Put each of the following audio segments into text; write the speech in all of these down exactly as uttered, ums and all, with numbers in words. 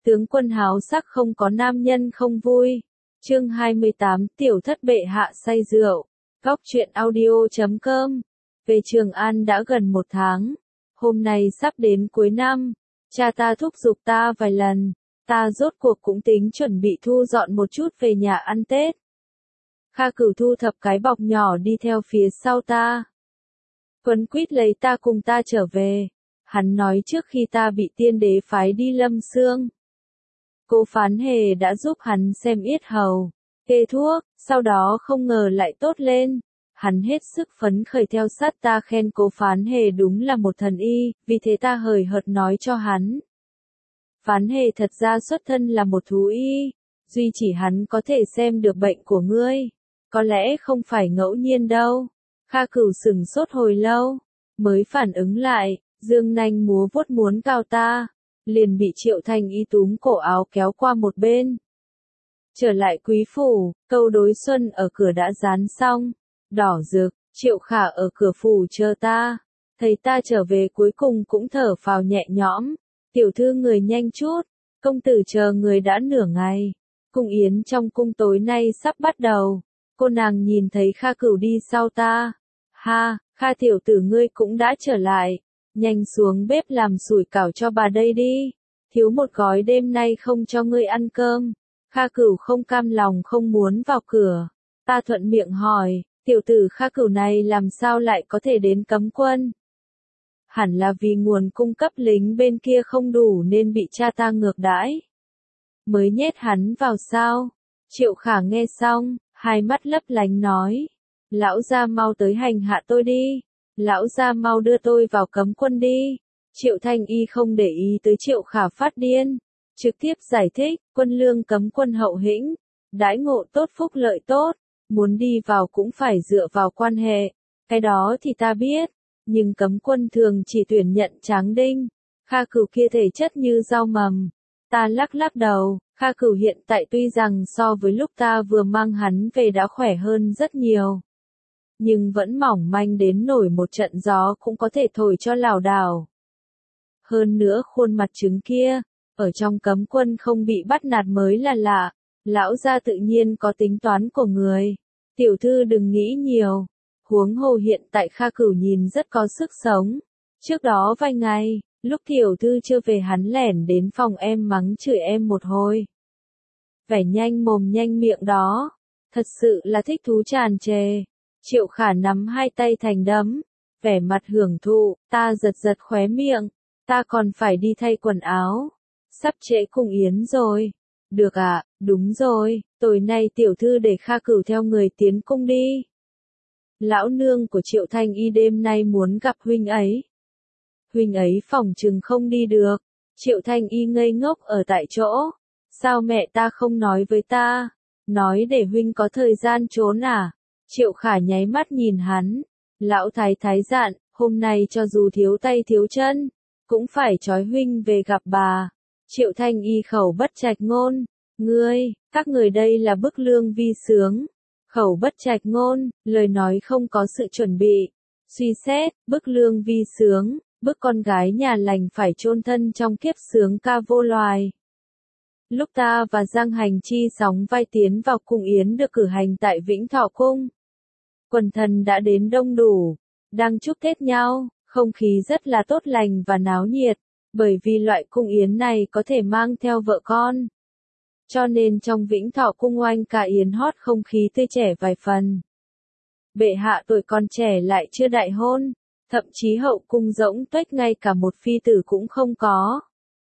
Tướng quân háo sắc không có nam nhân không vui. Chương hai mươi tám, tiểu thất bệ hạ say rượu. Góc truyện audio chấm com. Về Trường An đã gần một tháng. Hôm nay sắp đến cuối năm. Cha ta thúc giục ta vài lần. Ta rốt cuộc cũng tính chuẩn bị thu dọn một chút về nhà ăn Tết. Kha Cửu thu thập cái bọc nhỏ đi theo phía sau ta. Quấn quýt lấy ta cùng ta trở về. Hắn nói trước khi ta bị tiên đế phái đi Lâm Xương, Cố Phán Hề đã giúp hắn xem yết hầu, kê thuốc, sau đó không ngờ lại tốt lên. Hắn hết sức phấn khởi theo sát ta khen Cố Phán Hề đúng là một thần y, vì thế ta hời hợt nói cho hắn. Phán Hề thật ra xuất thân là một thú y, duy chỉ hắn có thể xem được bệnh của ngươi. Có lẽ không phải ngẫu nhiên đâu. Kha Cửu sửng sốt hồi lâu, mới phản ứng lại, dương nanh múa vuốt muốn cào ta, liền bị Triệu Thanh Y túm cổ áo kéo qua một bên. Trở lại quý phủ, câu đối xuân ở cửa đã dán xong, đỏ rực, Triệu Khả ở cửa phủ chờ ta, thấy ta trở về cuối cùng cũng thở phào nhẹ nhõm, tiểu thư người nhanh chút, công tử chờ người đã nửa ngày, cung yến trong cung tối nay sắp bắt đầu, cô nàng nhìn thấy Kha Cửu đi sau ta, ha, Kha tiểu tử ngươi cũng đã trở lại. Nhanh xuống bếp làm sủi cảo cho bà đây đi. Thiếu một gói đêm nay không cho ngươi ăn cơm. Kha Cửu không cam lòng không muốn vào cửa. Ta thuận miệng hỏi, tiểu tử Kha Cửu này làm sao lại có thể đến cấm quân? Hẳn là vì nguồn cung cấp lính bên kia không đủ nên bị cha ta ngược đãi. Mới nhét hắn vào sao? Triệu Khả nghe xong, hai mắt lấp lánh nói. Lão gia mau tới hành hạ tôi đi. Lão gia mau đưa tôi vào cấm quân đi. Triệu Thanh Y không để ý tới Triệu Khả phát điên. Trực tiếp giải thích, quân lương cấm quân hậu hĩnh. Đãi ngộ tốt phúc lợi tốt. Muốn đi vào cũng phải dựa vào quan hệ. Cái đó thì ta biết. Nhưng cấm quân thường chỉ tuyển nhận tráng đinh. Kha Cửu kia thể chất như rau mầm. Ta lắc lắc đầu. Kha Cửu hiện tại tuy rằng so với lúc ta vừa mang hắn về đã khỏe hơn rất nhiều. Nhưng vẫn mỏng manh đến nổi một trận gió cũng có thể thổi cho lảo đảo. Hơn nữa khuôn mặt trứng kia, ở trong cấm quân không bị bắt nạt mới là lạ, lão gia tự nhiên có tính toán của người. Tiểu thư đừng nghĩ nhiều, huống hồ hiện tại Kha Cửu nhìn rất có sức sống. Trước đó vài ngày, lúc tiểu thư chưa về hắn lẻn đến phòng em mắng chửi em một hồi. Vẻ nhanh mồm nhanh miệng đó, thật sự là thích thú tràn trề. Triệu Khả nắm hai tay thành đấm, vẻ mặt hưởng thụ, ta giật giật khóe miệng, ta còn phải đi thay quần áo, sắp trễ cung yến rồi. Được ạ, à, đúng rồi, tối nay tiểu thư để Kha Cửu theo người tiến cung đi. Lão nương của Triệu Thanh Y đêm nay muốn gặp huynh ấy. Huynh ấy phỏng chừng không đi được. Triệu Thanh Y ngây ngốc ở tại chỗ. Sao mẹ ta không nói với ta? Nói để huynh có thời gian trốn à? Triệu Khả nháy mắt nhìn hắn. Lão thái thái dặn, hôm nay cho dù thiếu tay thiếu chân, cũng phải trói huynh về gặp bà. Triệu Thanh Y khẩu bất trạch ngôn. Ngươi, các người đây là bức lương vi sướng. Khẩu bất trạch ngôn, lời nói không có sự chuẩn bị. Suy xét, bức lương vi sướng, bức con gái nhà lành phải chôn thân trong kiếp sướng ca vô loài. Lúc ta và Giang Hành Chi sóng vai tiến vào cung yến được cử hành tại Vĩnh Thọ Cung. Quần thần đã đến đông đủ, đang chúc Tết nhau, không khí rất là tốt lành và náo nhiệt, bởi vì loại cung yến này có thể mang theo vợ con. Cho nên trong Vĩnh Thọ Cung oanh cả yến hót không khí tươi trẻ vài phần. Bệ hạ tuổi còn trẻ lại chưa đại hôn, thậm chí hậu cung rỗng tuếch ngay cả một phi tử cũng không có.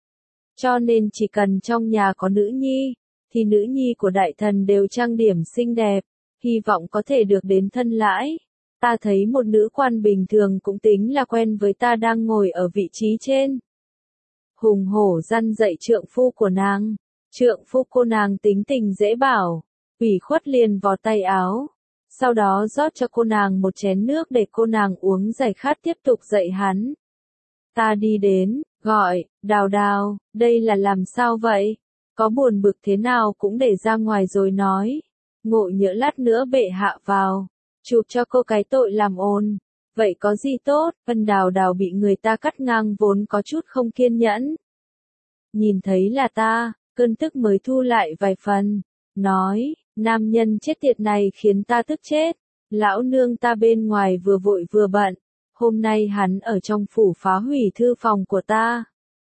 Cho nên chỉ cần trong nhà có nữ nhi, thì nữ nhi của đại thần đều trang điểm xinh đẹp, hy vọng có thể được đến thân lãi. Ta thấy một nữ quan bình thường cũng tính là quen với ta đang ngồi ở vị trí trên. Hùng hổ răn dạy trượng phu của nàng. Trượng phu cô nàng tính tình dễ bảo, ủy khuất liền vò tay áo. Sau đó rót cho cô nàng một chén nước để cô nàng uống giải khát tiếp tục dạy hắn. Ta đi đến, gọi, Đào Đào, đây là làm sao vậy? Có buồn bực thế nào cũng để ra ngoài rồi nói. Ngộ nhỡ lát nữa bệ hạ vào, chụp cho cô cái tội làm ồn. Vậy có gì tốt? Vân Đào Đào bị người ta cắt ngang vốn có chút không kiên nhẫn. nhìn thấy là ta, cơn tức mới thu lại vài phần, nói, nam nhân chết tiệt này khiến ta tức chết, lão nương ta bên ngoài vừa vội vừa bận, hôm nay hắn ở trong phủ phá hủy thư phòng của ta.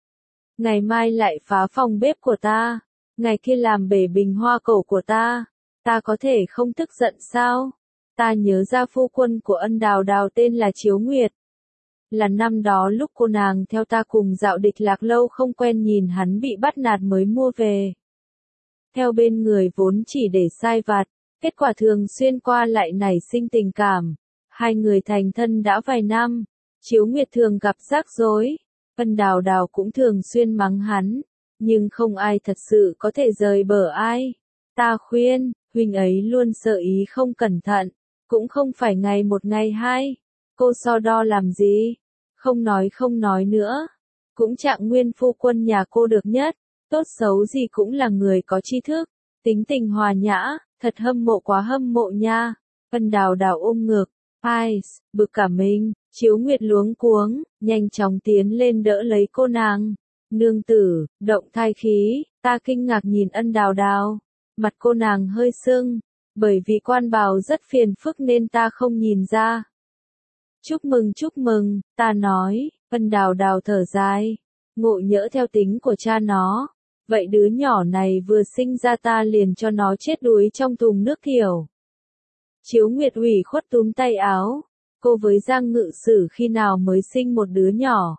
Ngày mai lại phá phòng bếp của ta, ngày kia làm bể bình hoa cổ của ta, ta có thể không tức giận sao? Ta nhớ ra phu quân của Ân Đào Đào tên là Chiếu Nguyệt. Là năm đó lúc cô nàng theo ta cùng dạo địch lạc lâu không quen nhìn hắn bị bắt nạt mới mua về. Theo bên người vốn chỉ để sai vặt, kết quả thường xuyên qua lại nảy sinh tình cảm. Hai người thành thân đã vài năm, Chiếu Nguyệt thường gặp rắc rối, Ân Đào Đào cũng thường xuyên mắng hắn, nhưng không ai thật sự có thể rời bờ ai. Ta khuyên, huynh ấy luôn sợ ý không cẩn thận, cũng không phải ngày một ngày hai. Cô so đo làm gì? Không nói không nói nữa. Cũng Trạng Nguyên phu quân nhà cô được nhất, tốt xấu gì cũng là người có tri thức, tính tình hòa nhã, thật hâm mộ quá hâm mộ nha. Ân Đào Đào ôm ngực, ai, bực cả mình, Chiếu Nguyệt luống cuống, nhanh chóng tiến lên đỡ lấy cô nàng. Nương tử, động thai khí, ta kinh ngạc nhìn Ân Đào Đào, mặt cô nàng hơi sưng, bởi vì quan bào rất phiền phức nên ta không nhìn ra. Chúc mừng chúc mừng, ta nói, Ân Đào Đào thở dài, ngộ nhỡ theo tính của cha nó, vậy đứa nhỏ này vừa sinh ra ta liền cho nó chết đuối trong thùng nước kiểu. Chiếu Nguyệt ủy khuất túm tay áo, cô với Giang Ngự Sử khi nào mới sinh một đứa nhỏ.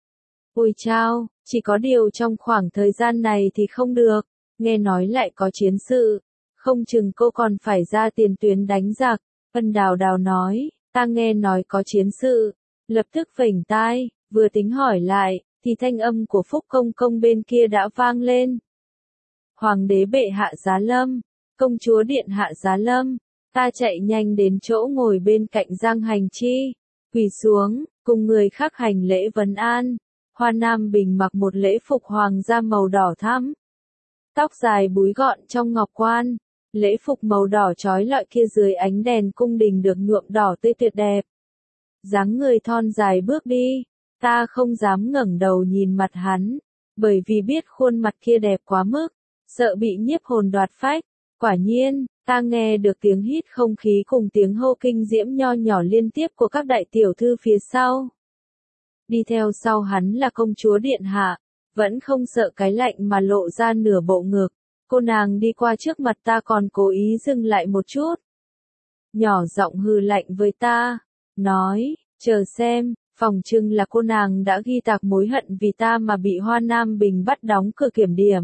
Ôi chao, chỉ có điều trong khoảng thời gian này thì không được, nghe nói lại có chiến sự, không chừng cô còn phải ra tiền tuyến đánh giặc. Ân Đào Đào nói, ta nghe nói có chiến sự, lập tức vểnh tai, vừa tính hỏi lại, thì thanh âm của Phúc Công Công bên kia đã vang lên. Hoàng đế bệ hạ giá lâm, công chúa điện hạ giá lâm, ta chạy nhanh đến chỗ ngồi bên cạnh Giang Hành Chi, quỳ xuống, cùng người khác hành lễ vấn an. Hoa Nam Bình mặc một lễ phục hoàng gia màu đỏ thắm, tóc dài búi gọn trong ngọc quan, lễ phục màu đỏ chói lọi kia dưới ánh đèn cung đình được nhuộm đỏ tươi tuyệt đẹp. Dáng người thon dài bước đi, ta không dám ngẩng đầu nhìn mặt hắn, bởi vì biết khuôn mặt kia đẹp quá mức, sợ bị nhiếp hồn đoạt phách. Quả nhiên, ta nghe được tiếng hít không khí cùng tiếng hô kinh diễm nho nhỏ liên tiếp của các đại tiểu thư phía sau. Đi theo sau hắn là công chúa điện hạ, vẫn không sợ cái lạnh mà lộ ra nửa bộ ngực. Cô nàng đi qua trước mặt ta còn cố ý dừng lại một chút. Nhỏ giọng hừ lạnh với ta, nói, chờ xem, phòng trưng là cô nàng đã ghi tạc mối hận vì ta mà bị Hoa Nam Bình bắt đóng cửa kiểm điểm.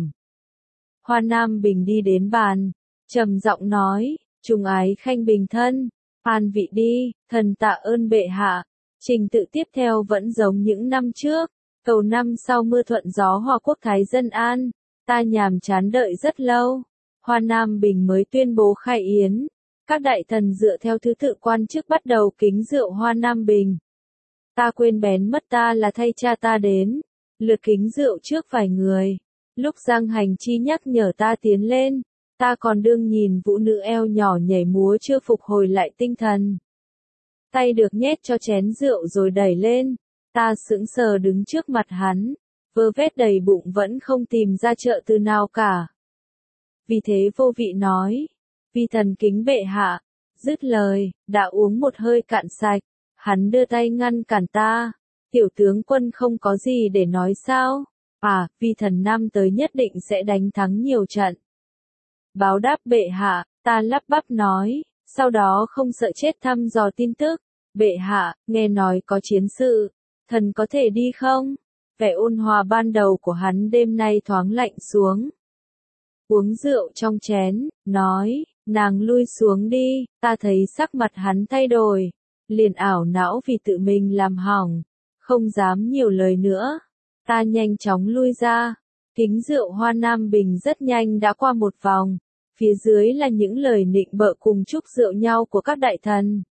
Hoa Nam Bình đi đến bàn, trầm giọng nói, trùng ái khanh bình thân, an vị đi, thần tạ ơn bệ hạ. Trình tự tiếp theo vẫn giống những năm trước, cầu năm sau mưa thuận gió hòa quốc thái dân an, ta nhàm chán đợi rất lâu. Hoa Nam Bình mới tuyên bố khai yến, các đại thần dựa theo thứ tự quan chức bắt đầu kính rượu Hoa Nam Bình. Ta quên bén mất ta là thay cha ta đến, lượt kính rượu trước vài người. Lúc Giang Hành Chi nhắc nhở ta tiến lên, ta còn đương nhìn vũ nữ eo nhỏ nhảy múa chưa phục hồi lại tinh thần. Tay được nhét cho chén rượu rồi đẩy lên, ta sững sờ đứng trước mặt hắn, vơ vét đầy bụng vẫn không tìm ra trợ từ nào cả. Vì thế vô vị nói, vì thần kính bệ hạ, dứt lời, đã uống một hơi cạn sạch, hắn đưa tay ngăn cản ta, tiểu tướng quân không có gì để nói sao, à, vì thần năm tới nhất định sẽ đánh thắng nhiều trận. Báo đáp bệ hạ, ta lắp bắp nói. Sau đó không sợ chết thăm dò tin tức, bệ hạ, nghe nói có chiến sự, thần có thể đi không? Vẻ ôn hòa ban đầu của hắn đêm nay thoáng lạnh xuống. Uống rượu trong chén, nói, nàng lui xuống đi, ta thấy sắc mặt hắn thay đổi, liền ảo não vì tự mình làm hỏng, không dám nhiều lời nữa. Ta nhanh chóng lui ra, kính rượu Hoa Nam Bình rất nhanh đã qua một vòng. Phía dưới là những lời nịnh bợ cùng chúc rượu nhau của các đại thần.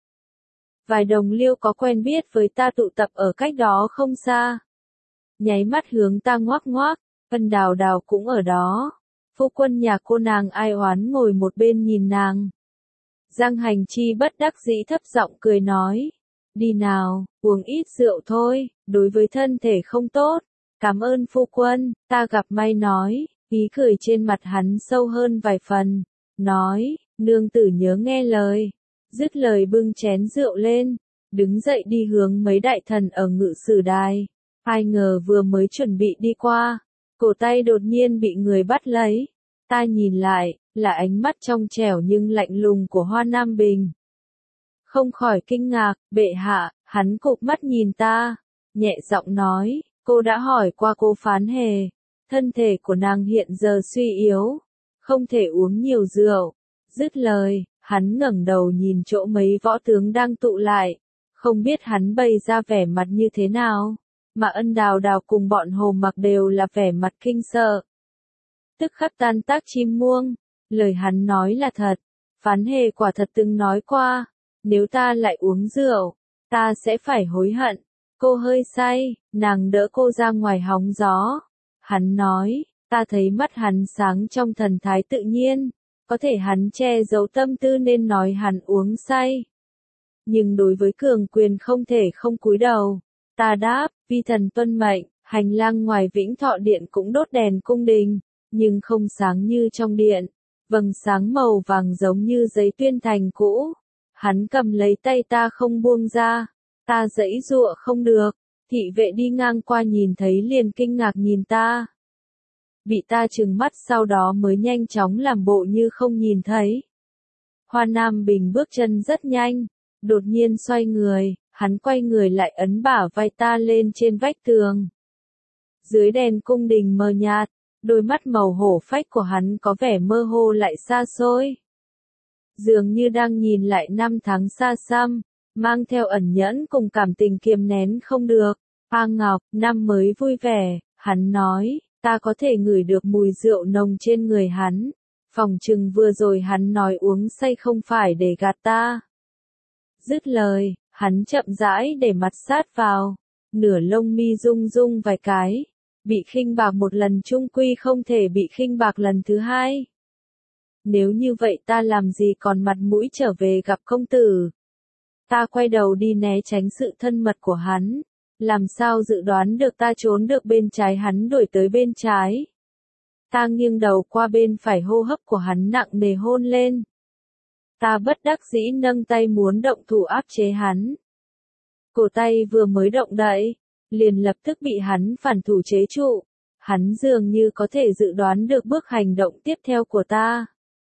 Vài đồng liêu có quen biết với ta tụ tập ở cách đó không xa. Nháy mắt hướng ta ngoác ngoác, Ân Đào Đào cũng ở đó. Phu quân nhà cô nàng ai oán ngồi một bên nhìn nàng. Giang Hành Chi bất đắc dĩ thấp giọng cười nói. Đi nào, uống ít rượu thôi, đối với thân thể không tốt. Cảm ơn phu quân, ta gặp may nói, ý cười trên mặt hắn sâu hơn vài phần, nói, nương tử nhớ nghe lời. Dứt lời bưng chén rượu lên, đứng dậy đi hướng mấy đại thần ở ngự sử đài. Ai ngờ vừa mới chuẩn bị đi qua, cổ tay đột nhiên bị người bắt lấy. Ta nhìn lại, là ánh mắt trong trẻo nhưng lạnh lùng của Hoa Nam Bình. Không khỏi kinh ngạc, bệ hạ, hắn cụp mắt nhìn ta, nhẹ giọng nói, cô đã hỏi qua cô Phán Hề, thân thể của nàng hiện giờ suy yếu, không thể uống nhiều rượu. Dứt lời, hắn ngẩng đầu nhìn chỗ mấy võ tướng đang tụ lại, không biết hắn bày ra vẻ mặt như thế nào, mà Ân Đào Đào cùng bọn Hồ Mặc đều là vẻ mặt kinh sợ. Tức khắc tan tác chim muông, lời hắn nói là thật, Phán Hề quả thật từng nói qua, nếu ta lại uống rượu, ta sẽ phải hối hận. Cô hơi say, nàng đỡ cô ra ngoài hóng gió. Hắn nói, ta thấy mắt hắn sáng trong thần thái tự nhiên, có thể hắn che giấu tâm tư nên nói hắn uống say. Nhưng đối với cường quyền không thể không cúi đầu. Ta đáp, vi thần tuân mệnh, hành lang ngoài Vĩnh Thọ Điện cũng đốt đèn cung đình, nhưng không sáng như trong điện, vầng sáng màu vàng giống như giấy tuyên thành cũ. Hắn cầm lấy tay ta không buông ra, ta giãy giụa không được, thị vệ đi ngang qua nhìn thấy liền kinh ngạc nhìn ta. Bị ta trừng mắt sau đó mới nhanh chóng làm bộ như không nhìn thấy. Hoa Nam Bình bước chân rất nhanh, đột nhiên xoay người, hắn quay người lại ấn bả vai ta lên trên vách tường. Dưới đèn cung đình mờ nhạt, đôi mắt màu hổ phách của hắn có vẻ mơ hồ lại xa xôi. Dường như đang nhìn lại năm tháng xa xăm, mang theo ẩn nhẫn cùng cảm tình kiềm nén không được. A Ngọc, năm mới vui vẻ, hắn nói, ta có thể ngửi được mùi rượu nồng trên người hắn. Phòng chừng vừa rồi hắn nói uống say không phải để gạt ta. Dứt lời, hắn chậm rãi để mặt sát vào, nửa lông mi rung rung vài cái. Bị khinh bạc một lần chung quy không thể bị khinh bạc lần thứ hai. Nếu như vậy ta làm gì còn mặt mũi trở về gặp công tử. Ta quay đầu đi né tránh sự thân mật của hắn. Làm sao dự đoán được ta trốn được bên trái hắn đuổi tới bên trái. Ta nghiêng đầu qua bên phải, hô hấp của hắn nặng nề hôn lên. Ta bất đắc dĩ nâng tay muốn động thủ áp chế hắn. Cổ tay vừa mới động đậy, liền lập tức bị hắn phản thủ chế trụ. Hắn dường như có thể dự đoán được bước hành động tiếp theo của ta.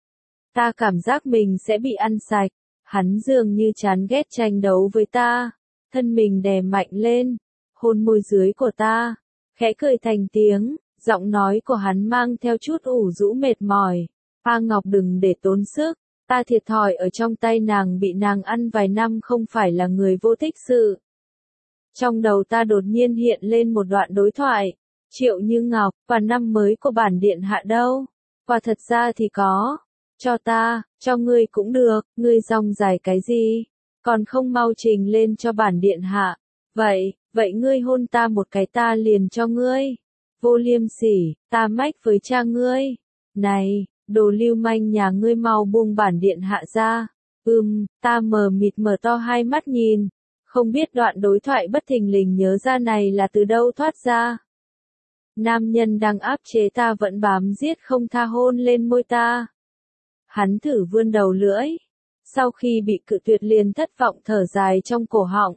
Ta cảm giác mình sẽ bị ăn sạch. Hắn dường như chán ghét tranh đấu với ta. Thân mình đè mạnh lên, hôn môi dưới của ta, khẽ cười thành tiếng, giọng nói của hắn mang theo chút ủ rũ mệt mỏi. A Ngọc đừng để tốn sức, ta thiệt thòi ở trong tay nàng, bị nàng ăn vài năm không phải là người vô tích sự. Trong đầu ta đột nhiên hiện lên một đoạn đối thoại, Triệu Như Ngọc, và năm mới của bản điện hạ đâu? Và thật ra thì có, cho ta, cho ngươi cũng được, ngươi rong dài cái gì? Còn không mau trình lên cho bản điện hạ. Vậy, vậy ngươi hôn ta một cái ta liền cho ngươi. Vô liêm sỉ, ta mách với cha ngươi. Này, đồ lưu manh nhà ngươi mau buông bản điện hạ ra. Ừm, ta mờ mịt mở to hai mắt nhìn. Không biết đoạn đối thoại bất thình lình nhớ ra này là từ đâu thoát ra. Nam nhân đang áp chế ta vẫn bám giết không tha hôn lên môi ta. Hắn thử vươn đầu lưỡi. Sau khi bị cự tuyệt liền thất vọng thở dài trong cổ họng.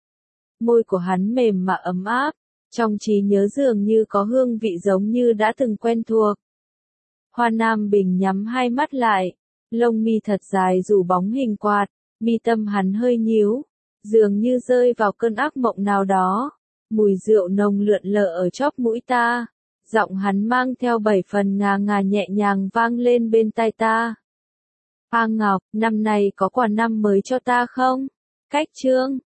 Môi của hắn mềm mà ấm áp, trong trí nhớ dường như có hương vị giống như đã từng quen thuộc. Hoa Nam Bình nhắm hai mắt lại, lông mi thật dài rủ bóng hình quạt, mi tâm hắn hơi nhíu, dường như rơi vào cơn ác mộng nào đó. Mùi rượu nồng lượn lờ ở chóp mũi ta, giọng hắn mang theo bảy phần ngà ngà nhẹ nhàng vang lên bên tai ta. A Ngọc, năm nay có quà năm mới cho ta không? Cách chương